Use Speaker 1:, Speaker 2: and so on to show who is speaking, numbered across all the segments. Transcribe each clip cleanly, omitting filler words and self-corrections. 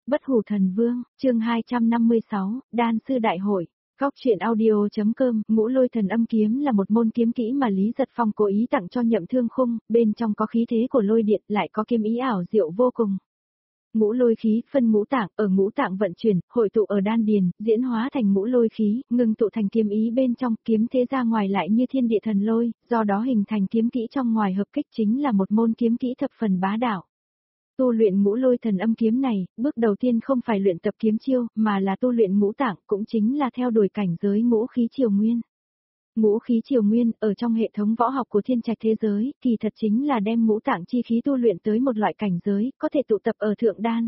Speaker 1: Bất hủ thần vương, chương 256, đan sư đại hội. Góc truyện audio.com, Ngũ Lôi Thần Âm Kiếm là một môn kiếm kỹ mà Lý Giật Phong cố ý tặng cho Nhậm Thương Khung, bên trong có khí thế của lôi điện, lại có kiếm ý ảo diệu vô cùng. Ngũ lôi khí, phân ngũ tạng, ở ngũ tạng vận chuyển, hội tụ ở đan điền, diễn hóa thành ngũ lôi khí, ngưng tụ thành kiếm ý bên trong, kiếm thế ra ngoài lại như thiên địa thần lôi, do đó hình thành kiếm kỹ trong ngoài hợp kích chính là một môn kiếm kỹ thập phần bá đạo. Tu luyện ngũ lôi thần âm kiếm này, bước đầu tiên không phải luyện tập kiếm chiêu, mà là tu luyện ngũ tạng, cũng chính là theo đuổi cảnh giới ngũ khí triều nguyên. Ngũ khí triều nguyên, ở trong hệ thống võ học của thiên trạch thế giới, kỳ thật chính là đem ngũ tạng chi khí tu luyện tới một loại cảnh giới, có thể tụ tập ở thượng đan.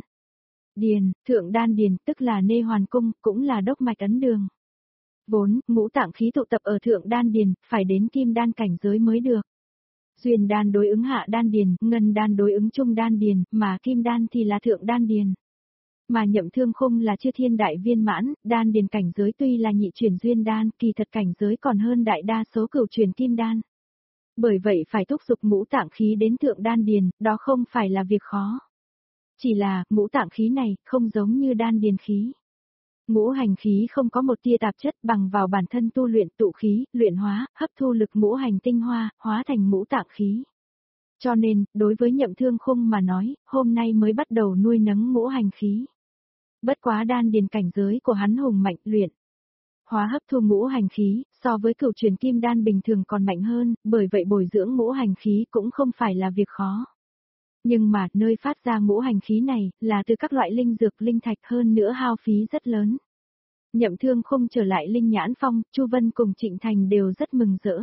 Speaker 1: Thượng đan điền, tức là nê hoàn cung, cũng là đốc mạch ấn đường. Vốn, ngũ tạng khí tụ tập ở thượng đan điền, phải đến kim đan cảnh giới mới được. Duyên đan đối ứng hạ đan điền, ngân đan đối ứng trung đan điền, mà kim đan thì là thượng đan điền. Mà Nhậm Thương Khung là chư thiên đại viên mãn, đan điền cảnh giới tuy là nhị chuyển duyên đan, kỳ thật cảnh giới còn hơn đại đa số cửu chuyển kim đan. Bởi vậy phải thúc giục ngũ tạng khí đến thượng đan điền, đó không phải là việc khó. Chỉ là, ngũ tạng khí này, không giống như đan điền khí. Ngũ hành khí không có một tia tạp chất, bằng vào bản thân tu luyện tụ khí, luyện hóa, hấp thu lực ngũ hành tinh hoa, hóa thành ngũ tạng khí. Cho nên, đối với Nhậm Thương Khung mà nói, hôm nay mới bắt đầu nuôi nấng ngũ hành khí. Bất quá đan điền cảnh giới của hắn hùng mạnh, luyện hóa hấp thu ngũ hành khí, so với cửu truyền kim đan bình thường còn mạnh hơn, bởi vậy bồi dưỡng ngũ hành khí cũng không phải là việc khó. Nhưng mà, nơi phát ra ngũ hành khí này, là từ các loại linh dược linh thạch, hơn nữa hao phí rất lớn. Nhậm Thương Khung trở lại Linh Nhãn Phong, Chu Vân cùng Trịnh Thành đều rất mừng rỡ.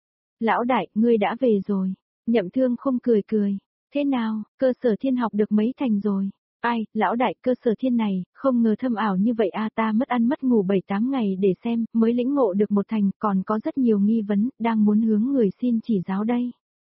Speaker 1: Lão đại, ngươi đã về rồi. Nhậm Thương Khung cười cười. Thế nào, cơ sở thiên học được mấy thành rồi? Ai, lão đại, cơ sở thiên này, không ngờ thâm ảo như vậy a, ta mất ăn mất ngủ 7-8 ngày để xem, mới lĩnh ngộ được một thành, còn có rất nhiều nghi vấn, đang muốn hướng người xin chỉ giáo đây.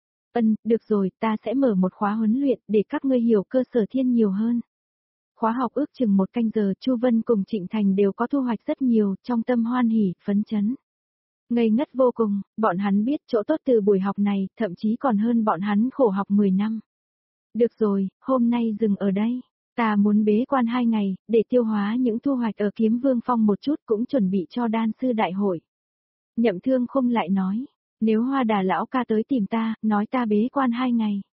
Speaker 1: Được rồi, ta sẽ mở một khóa huấn luyện, để các ngươi hiểu cơ sở thiên nhiều hơn. Khóa học ước chừng 1 canh giờ, Chu Vân cùng Trịnh Thành đều có thu hoạch rất nhiều, trong tâm hoan hỉ, phấn chấn. Ngây ngất vô cùng, bọn hắn biết chỗ tốt từ buổi học này, thậm chí còn hơn bọn hắn khổ học 10 năm. Được rồi, hôm nay dừng ở đây. Ta muốn bế quan 2 ngày, để tiêu hóa những thu hoạch ở Kiếm Vương Phong một chút, cũng chuẩn bị cho đan sư đại hội. Nhậm Thương Khung lại nói, nếu Hoa Đà lão ca tới tìm ta, nói ta bế quan 2 ngày.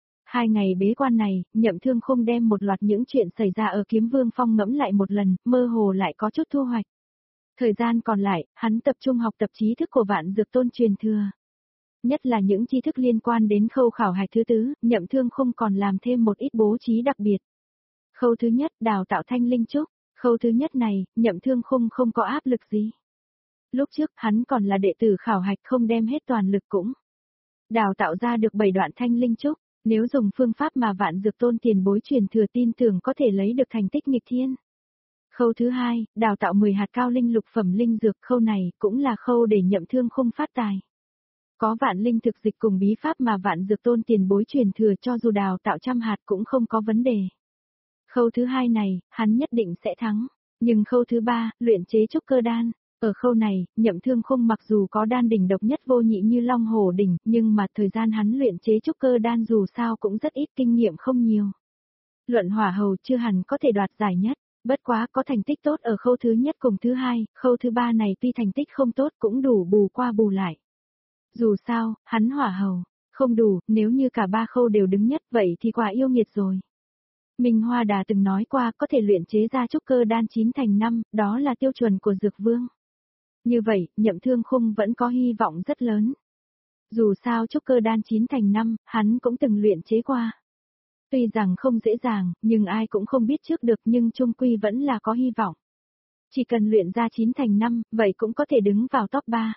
Speaker 1: 2 ngày bế quan này, Nhậm Thương Khung đem một loạt những chuyện xảy ra ở Kiếm Vương Phong ngẫm lại một lần, mơ hồ lại có chút thu hoạch. Thời gian còn lại, hắn tập trung học tập trí thức của Vạn Dược Tôn truyền thừa. Nhất là những tri thức liên quan đến khâu khảo hạch thứ tư, Nhậm Thương Khung còn làm thêm một ít bố trí đặc biệt. Khâu thứ nhất, đào tạo thanh linh trúc. Khâu thứ nhất này, Nhậm Thương Khung không có áp lực gì. Lúc trước, hắn còn là đệ tử khảo hạch, không đem hết toàn lực cũng đào tạo ra được 7 đoạn thanh linh trúc. Nếu dùng phương pháp mà Vạn Dược Tôn tiền bối truyền thừa, tin tưởng có thể lấy được thành tích nghịch thiên. Khâu thứ hai, đào tạo 10 hạt cao linh lục phẩm linh dược, khâu này cũng là khâu để Nhậm Thương Khung phát tài. Có vạn linh thực dịch cùng bí pháp mà Vạn Dược Tôn tiền bối truyền thừa, cho dù đào tạo 100 hạt cũng không có vấn đề. Khâu thứ hai này, hắn nhất định sẽ thắng. Nhưng khâu thứ ba, luyện chế trúc cơ đan. Ở khâu này, Nhậm Thương Khung mặc dù có đan đỉnh độc nhất vô nhị như Long Hổ đỉnh, nhưng mà thời gian hắn luyện chế trúc cơ đan dù sao cũng rất ít, kinh nghiệm không nhiều. Luận hỏa hầu chưa hẳn có thể đoạt giải nhất, bất quá có thành tích tốt ở khâu thứ nhất cùng thứ hai, khâu thứ ba này tuy thành tích không tốt cũng đủ bù qua bù lại. Dù sao, hắn hỏa hầu, không đủ, nếu như cả 3 khâu đều đứng nhất vậy thì quả yêu nghiệt rồi. Minh Hoa Đà từng nói qua có thể luyện chế ra trúc cơ đan 9 thành 5, đó là tiêu chuẩn của Dược Vương. Như vậy, Nhậm Thương Khung vẫn có hy vọng rất lớn. Dù sao trúc cơ đan 9 thành 5, hắn cũng từng luyện chế qua. Tuy rằng không dễ dàng, nhưng ai cũng không biết trước được, nhưng chung quy vẫn là có hy vọng. Chỉ cần luyện ra 9 thành 5, vậy cũng có thể đứng vào top 3.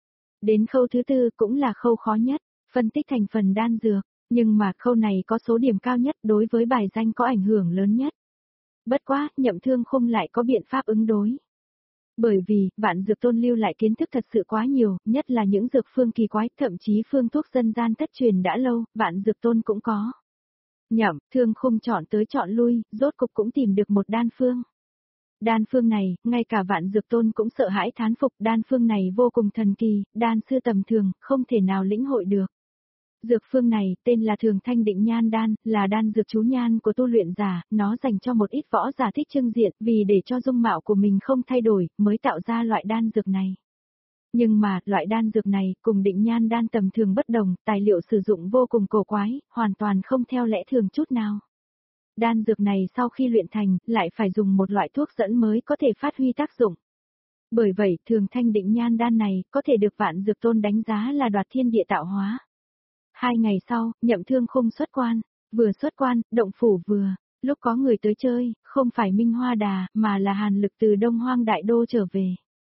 Speaker 1: Đến khâu thứ tư cũng là khâu khó nhất, phân tích thành phần đan dược, nhưng mà khâu này có số điểm cao nhất, đối với bài danh có ảnh hưởng lớn nhất. Bất quá, Nhậm Thương Khung lại có biện pháp ứng đối. Bởi vì, Vạn Dược Tôn lưu lại kiến thức thật sự quá nhiều, nhất là những dược phương kỳ quái, thậm chí phương thuốc dân gian thất truyền đã lâu, Vạn Dược Tôn cũng có. Nhậm Thương Khung chọn tới chọn lui, rốt cục cũng tìm được một đan phương. Đan phương này, ngay cả Vạn Dược Tôn cũng sợ hãi thán phục, đan phương này vô cùng thần kỳ, đan sư tầm thường, không thể nào lĩnh hội được. Dược phương này tên là Thường Thanh Định Nhan Đan, là đan dược chú nhan của tu luyện giả, nó dành cho một ít võ giả thích trưng diện, vì để cho dung mạo của mình không thay đổi, mới tạo ra loại đan dược này. Nhưng mà, loại đan dược này, cùng Định Nhan Đan tầm thường bất đồng, tài liệu sử dụng vô cùng cổ quái, hoàn toàn không theo lẽ thường chút nào. Đan dược này sau khi luyện thành, lại phải dùng một loại thuốc dẫn mới có thể phát huy tác dụng. Bởi vậy, Thường Thanh Định Nhan Đan này, có thể được Vạn Dược Tôn đánh giá là đoạt thiên địa tạo hóa. 2 ngày sau, Nhậm Thương Khung xuất quan, vừa xuất quan, động phủ vừa, lúc có người tới chơi, không phải Minh Hoa Đà, mà là Hàn Lực từ Đông Hoang Đại Đô trở về.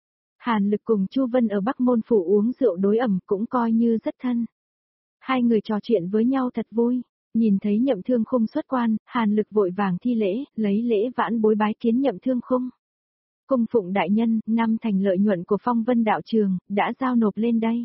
Speaker 1: Hàn Lực cùng Chu Vân ở Bắc Môn Phủ uống rượu đối ẩm cũng coi như rất thân. Hai người trò chuyện với nhau thật vui, nhìn thấy Nhậm Thương Khung xuất quan, Hàn Lực vội vàng thi lễ, lấy lễ vãn bối bái kiến Nhậm Thương Khung. Cung phụng đại nhân, 5 thành lợi nhuận của Phong Vân đạo trường, đã giao nộp lên đây.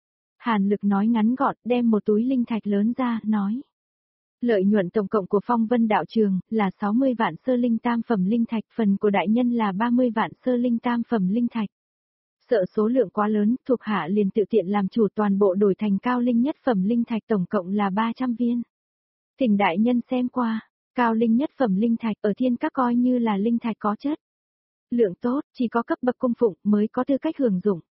Speaker 1: Hàn Lực nói ngắn gọn, đem một túi linh thạch lớn ra, nói. Lợi nhuận tổng cộng của Phong Vân đạo trường, là 60 vạn sơ linh tam phẩm linh thạch, phần của đại nhân là 30 vạn sơ linh tam phẩm linh thạch. Sợ số lượng quá lớn, thuộc hạ liền tự tiện làm chủ toàn bộ đổi thành cao linh nhất phẩm linh thạch tổng cộng là 300 viên. Thỉnh đại nhân xem qua, cao linh nhất phẩm linh thạch ở thiên các coi như là linh thạch có chất. Lượng tốt, chỉ có cấp bậc cung phụng mới có tư cách hưởng dụng.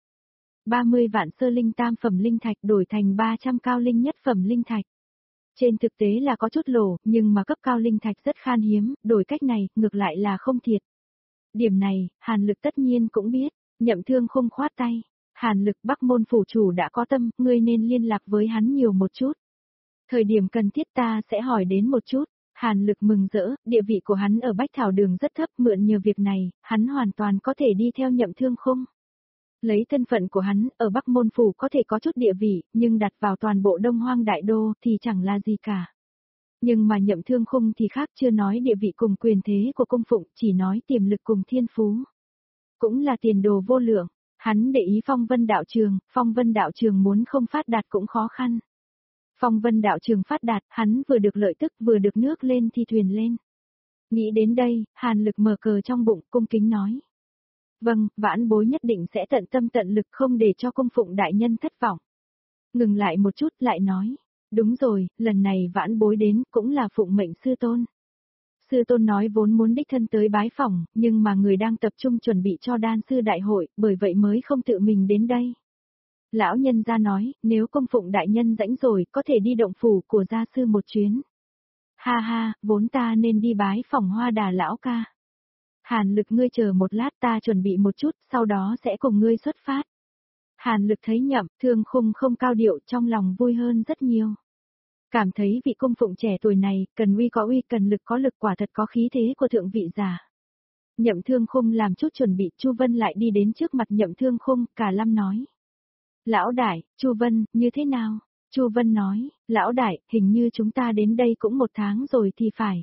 Speaker 1: 30 vạn sơ linh tam phẩm linh thạch đổi thành 300 cao linh nhất phẩm linh thạch. Trên thực tế là có chút lỗ, nhưng mà cấp cao linh thạch rất khan hiếm, đổi cách này, ngược lại là không thiệt. Điểm này, Hàn Lực tất nhiên cũng biết, Nhậm Thương Khung khoát tay. Hàn Lực Bắc Môn phủ chủ đã có tâm, ngươi nên liên lạc với hắn nhiều một chút. Thời điểm cần thiết ta sẽ hỏi đến một chút. Hàn Lực mừng rỡ, địa vị của hắn ở Bách Thảo Đường rất thấp, mượn nhờ việc này, hắn hoàn toàn có thể đi theo Nhậm Thương Khung. Lấy thân phận của hắn, ở Bắc Môn Phủ có thể có chút địa vị, nhưng đặt vào toàn bộ Đông Hoang Đại Đô thì chẳng là gì cả. Nhưng mà Nhậm Thương Khung thì khác, chưa nói địa vị cùng quyền thế của cung phụng, chỉ nói tiềm lực cùng thiên phú. Cũng là tiền đồ vô lượng, hắn để ý Phong Vân đạo trường muốn không phát đạt cũng khó khăn. Phong Vân đạo trường phát đạt, hắn vừa được lợi tức vừa được nước lên thì thuyền lên. Nghĩ đến đây, Hàn Lực mở cờ trong bụng, cung kính nói. Vâng, vãn bối nhất định sẽ tận tâm tận lực không để cho cung phụng đại nhân thất vọng. Ngừng lại một chút lại nói. Đúng rồi, lần này vãn bối đến cũng là phụng mệnh sư tôn. Sư tôn nói vốn muốn đích thân tới bái phỏng, nhưng mà người đang tập trung chuẩn bị cho đan sư đại hội, bởi vậy mới không tự mình đến đây. Lão nhân gia nói, nếu cung phụng đại nhân rãnh rồi, có thể đi động phủ của gia sư một chuyến. Ha ha, vốn ta nên đi bái phỏng Hoa Đà lão ca. Hàn Lực ngươi chờ một lát ta chuẩn bị một chút, sau đó sẽ cùng ngươi xuất phát. Hàn Lực thấy Nhậm Thương Khung không cao điệu, trong lòng vui hơn rất nhiều. Cảm thấy vị cung phụng trẻ tuổi này, cần uy có uy, cần lực có lực, quả thật có khí thế của thượng vị giả. Nhậm Thương Khung làm chút chuẩn bị, Chu Vân lại đi đến trước mặt Nhậm Thương Khung, cả lâm nói. Lão đại, Chu Vân, như thế nào? Chu Vân nói, lão đại, hình như chúng ta đến đây cũng 1 tháng rồi thì phải.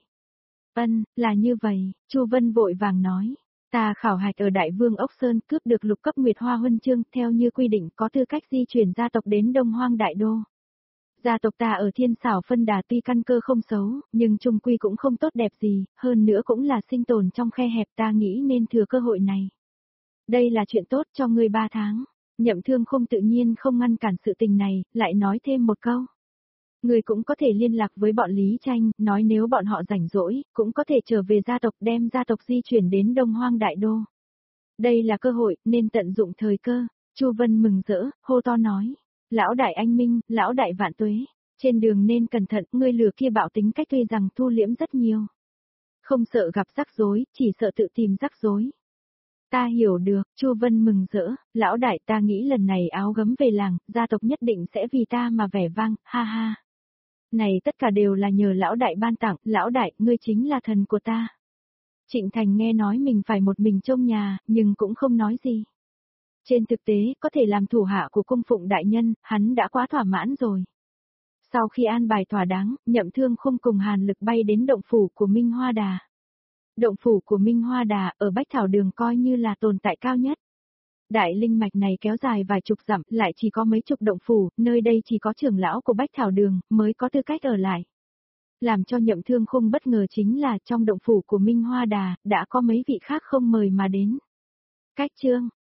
Speaker 1: Là như vậy, Chu Vân vội vàng nói. Ta khảo hạch ở Đại Vương Ốc Sơn cướp được lục cấp Nguyệt Hoa huân chương, theo như quy định có tư cách di chuyển gia tộc đến Đông Hoang Đại Đô. Gia tộc ta ở Thiên Xảo Phân Đà tuy căn cơ không xấu, nhưng chung quy cũng không tốt đẹp gì, hơn nữa cũng là sinh tồn trong khe hẹp, ta nghĩ nên thừa cơ hội này. Đây là chuyện tốt cho ngươi 3 tháng. Nhậm Thương Khung tự nhiên không ngăn cản sự tình này, lại nói thêm một câu. Người cũng có thể liên lạc với bọn Lý Tranh, nói nếu bọn họ rảnh rỗi, cũng có thể trở về gia tộc, đem gia tộc di chuyển đến Đông Hoang Đại Đô. Đây là cơ hội, nên tận dụng thời cơ. Chu Vân mừng rỡ, hô to nói. Lão đại anh minh, lão đại vạn tuế. Trên đường nên cẩn thận, ngươi lừa kia bạo tính cách tuy rằng thu liễm rất nhiều. Không sợ gặp rắc rối, chỉ sợ tự tìm rắc rối. Ta hiểu được, Chu Vân mừng rỡ, lão đại ta nghĩ lần này áo gấm về làng, gia tộc nhất định sẽ vì ta mà vẻ vang, ha ha. Này tất cả đều là nhờ lão đại ban tặng, lão đại, ngươi chính là thần của ta. Trịnh Thành nghe nói mình phải một mình trông nhà, nhưng cũng không nói gì. Trên thực tế, có thể làm thủ hạ của cung phụng đại nhân, hắn đã quá thỏa mãn rồi. Sau khi an bài thỏa đáng, Nhậm Thương Khung cùng Hàn Lực bay đến động phủ của Minh Hoa Đà. Động phủ của Minh Hoa Đà ở Bách Thảo Đường coi như là tồn tại cao nhất. Đại linh mạch này kéo dài vài chục dặm, lại chỉ có mấy chục động phủ, nơi đây chỉ có trưởng lão của Bách Thảo Đường mới có tư cách ở lại. Làm cho Nhậm Thương Khung bất ngờ chính là trong động phủ của Minh Hoa Đà, đã có mấy vị khác không mời mà đến. Cách chương